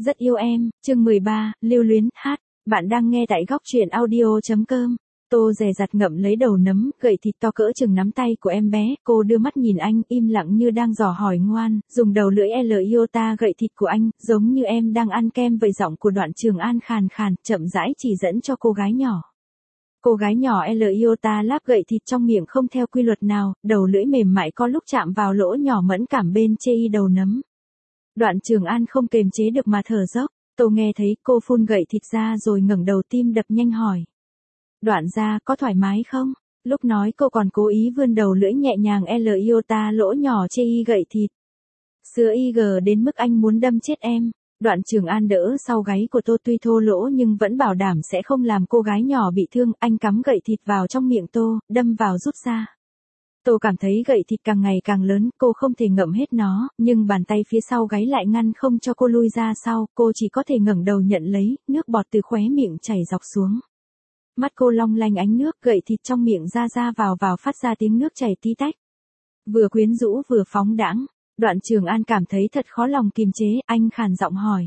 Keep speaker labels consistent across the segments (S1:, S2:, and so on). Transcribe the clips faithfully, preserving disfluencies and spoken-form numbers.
S1: Rất yêu em, chương mười ba, lưu luyến, hát. Bạn đang nghe tại góc truyện audio.com. Tô dè dặt ngậm lấy đầu nấm, gậy thịt to cỡ chừng nắm tay của em bé, cô đưa mắt nhìn anh, im lặng như đang dò hỏi ngoan, dùng đầu lưỡi L iota gậy thịt của anh, giống như em đang ăn kem vậy. Giọng của Đoạn Trường An khàn khàn, chậm rãi chỉ dẫn cho cô gái nhỏ. Cô gái nhỏ L iota láp gậy thịt trong miệng không theo quy luật nào, đầu lưỡi mềm mại có lúc chạm vào lỗ nhỏ mẫn cảm bên chê y đầu nấm. Đoạn Trường An không kềm chế được mà thở dốc. Tô nghe thấy cô phun gậy thịt ra rồi ngẩng đầu, tim đập nhanh hỏi. Đoạn gia, có thoải mái không? Lúc nói cô còn cố ý vươn đầu lưỡi nhẹ nhàng L iota lỗ nhỏ chê y gậy thịt. Sữa y gờ đến mức anh muốn đâm chết em. Đoạn Trường An đỡ sau gáy của Tô, tuy thô lỗ nhưng vẫn bảo đảm sẽ không làm cô gái nhỏ bị thương. Anh cắm gậy thịt vào trong miệng Tô, đâm vào rút ra. Tô cảm thấy gậy thịt càng ngày càng lớn, cô không thể ngậm hết nó, nhưng bàn tay phía sau gáy lại ngăn không cho cô lui ra sau, cô chỉ có thể ngẩng đầu nhận lấy, nước bọt từ khóe miệng chảy dọc xuống. Mắt cô long lanh ánh nước, gậy thịt trong miệng ra ra vào vào phát ra tiếng nước chảy tí tách. Vừa quyến rũ vừa phóng đãng. Đoạn Trường An cảm thấy thật khó lòng kiềm chế, anh khàn giọng hỏi.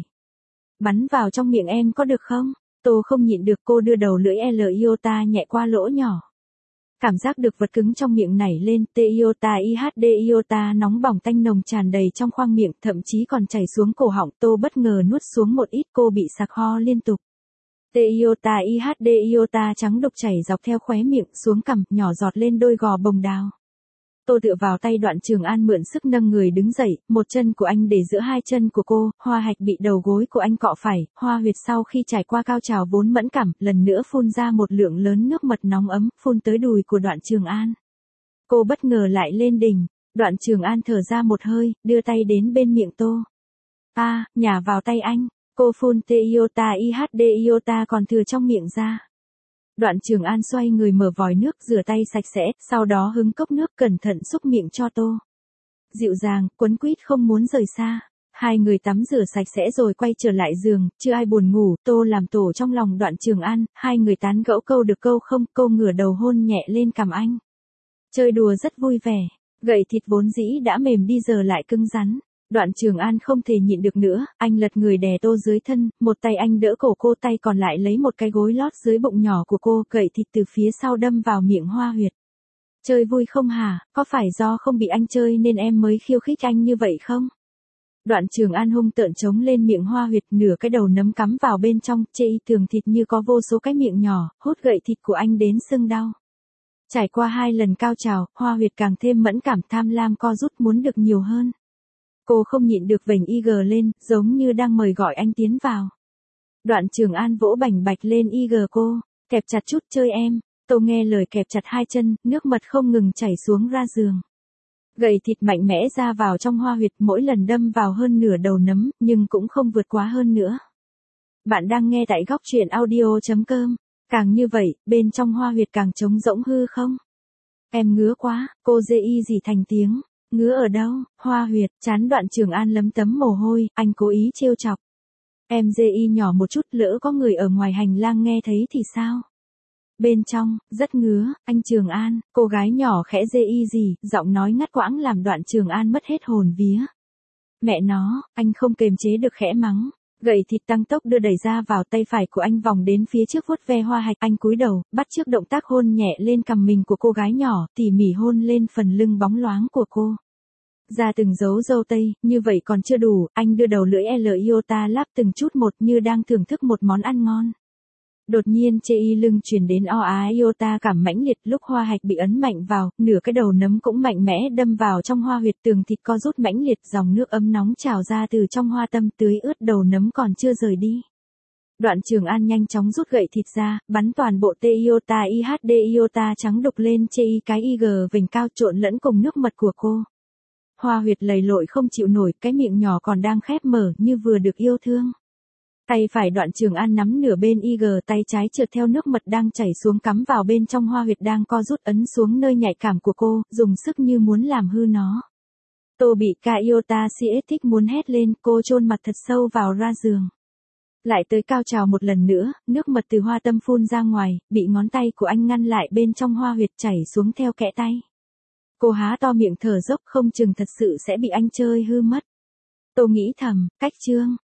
S1: Bắn vào trong miệng em có được không? Tô không nhịn được, cô đưa đầu lưỡi L iota nhẹ qua lỗ nhỏ. Cảm giác được vật cứng trong miệng nảy lên, T iota I H D iota nóng bỏng tanh nồng tràn đầy trong khoang miệng, thậm chí còn chảy xuống cổ họng. Tô bất ngờ nuốt xuống một ít, cô bị sặc ho liên tục. T iota I H D iota trắng đục chảy dọc theo khóe miệng xuống cằm, nhỏ giọt lên đôi gò bồng đào. Tô tựa vào tay Đoạn Trường An mượn sức nâng người đứng dậy, một chân của anh để giữa hai chân của cô, hoa hạch bị đầu gối của anh cọ phải, hoa huyệt sau khi trải qua cao trào vốn mẫn cảm, lần nữa phun ra một lượng lớn nước mật nóng ấm, phun tới đùi của Đoạn Trường An. Cô bất ngờ lại lên đỉnh. Đoạn Trường An thở ra một hơi, đưa tay đến bên miệng Tô. A, à, nhả vào tay anh. Cô phun T iota I H D iota còn thừa trong miệng ra. Đoạn Trường An xoay người mở vòi nước, rửa tay sạch sẽ, sau đó hứng cốc nước cẩn thận xúc miệng cho Tô. Dịu dàng, quấn quýt không muốn rời xa. Hai người tắm rửa sạch sẽ rồi quay trở lại giường, chưa ai buồn ngủ, Tô làm tổ trong lòng Đoạn Trường An, hai người tán gẫu câu được câu không, cô ngửa đầu hôn nhẹ lên cằm anh. Chơi đùa rất vui vẻ, gậy thịt vốn dĩ đã mềm đi giờ lại cứng rắn. Đoạn Trường An không thể nhịn được nữa, anh lật người đè Tô dưới thân, một tay anh đỡ cổ cô, tay còn lại lấy một cái gối lót dưới bụng nhỏ của cô, gậy thịt từ phía sau đâm vào miệng hoa huyệt. Chơi vui không hả, có phải do không bị anh chơi nên em mới khiêu khích anh như vậy không? Đoạn Trường An hung tợn chống lên miệng hoa huyệt, nửa cái đầu nấm cắm vào bên trong, chê y tường thịt như có vô số cái miệng nhỏ, hút gậy thịt của anh đến sưng đau. Trải qua hai lần cao trào, hoa huyệt càng thêm mẫn cảm, tham lam co rút muốn được nhiều hơn. Cô không nhịn được vểnh I G lên, giống như đang mời gọi anh tiến vào. Đoạn Trường An vỗ bành bạch lên I G cô, kẹp chặt chút chơi em. Tô nghe lời kẹp chặt hai chân, nước mật không ngừng chảy xuống ra giường. Gậy thịt mạnh mẽ ra vào trong hoa huyệt, mỗi lần đâm vào hơn nửa đầu nấm, nhưng cũng không vượt quá hơn nữa. Bạn đang nghe tại góc truyện audio.com. Càng như vậy, bên trong hoa huyệt càng trống rỗng hư không? Em ngứa quá, cô dê y gì thành tiếng. Ngứa ở đâu? Hoa huyệt, chán. Đoạn Trường An lấm tấm mồ hôi, anh cố ý trêu chọc. Em dê y nhỏ một chút, lỡ có người ở ngoài hành lang nghe thấy thì sao? Bên trong, rất ngứa, anh Trường An. Cô gái nhỏ khẽ dê y gì, giọng nói ngắt quãng làm Đoạn Trường An mất hết hồn vía. Mẹ nó, anh không kềm chế được khẽ mắng. Gậy thịt tăng tốc đưa đẩy ra vào, tay phải của anh vòng đến phía trước vuốt ve hoa hạch, anh cúi đầu, bắt chước động tác hôn nhẹ lên cằm mình của cô gái nhỏ, tỉ mỉ hôn lên phần lưng bóng loáng của cô. Ra từng dấu râu tây, như vậy còn chưa đủ, anh đưa đầu lưỡi L iota láp từng chút một như đang thưởng thức một món ăn ngon. Đột nhiên chê y lưng truyền đến o á iota cảm mãnh liệt, lúc hoa hạch bị ấn mạnh vào, nửa cái đầu nấm cũng mạnh mẽ đâm vào trong hoa huyệt, tường thịt co rút mãnh liệt, dòng nước ấm nóng trào ra từ trong hoa tâm tưới ướt đầu nấm còn chưa rời đi. Đoạn Trường An nhanh chóng rút gậy thịt ra, bắn toàn bộ T iota I H D iota trắng đục lên chê y cái I G vành cao trộn lẫn cùng nước mật của cô. Hoa huyệt lầy lội không chịu nổi, cái miệng nhỏ còn đang khép mở như vừa được yêu thương. Tay phải Đoạn Trường An nắm nửa bên I G, tay trái trượt theo nước mật đang chảy xuống cắm vào bên trong hoa huyệt đang co rút, ấn xuống nơi nhạy cảm của cô, dùng sức như muốn làm hư nó. Tô bị ca iota siết thích muốn hét lên, cô chôn mặt thật sâu vào ra giường. Lại tới cao trào một lần nữa, nước mật từ hoa tâm phun ra ngoài, bị ngón tay của anh ngăn lại bên trong hoa huyệt chảy xuống theo kẽ tay. Cô há to miệng thở dốc, không chừng thật sự sẽ bị anh chơi hư mất. Tô nghĩ thầm, cách chương.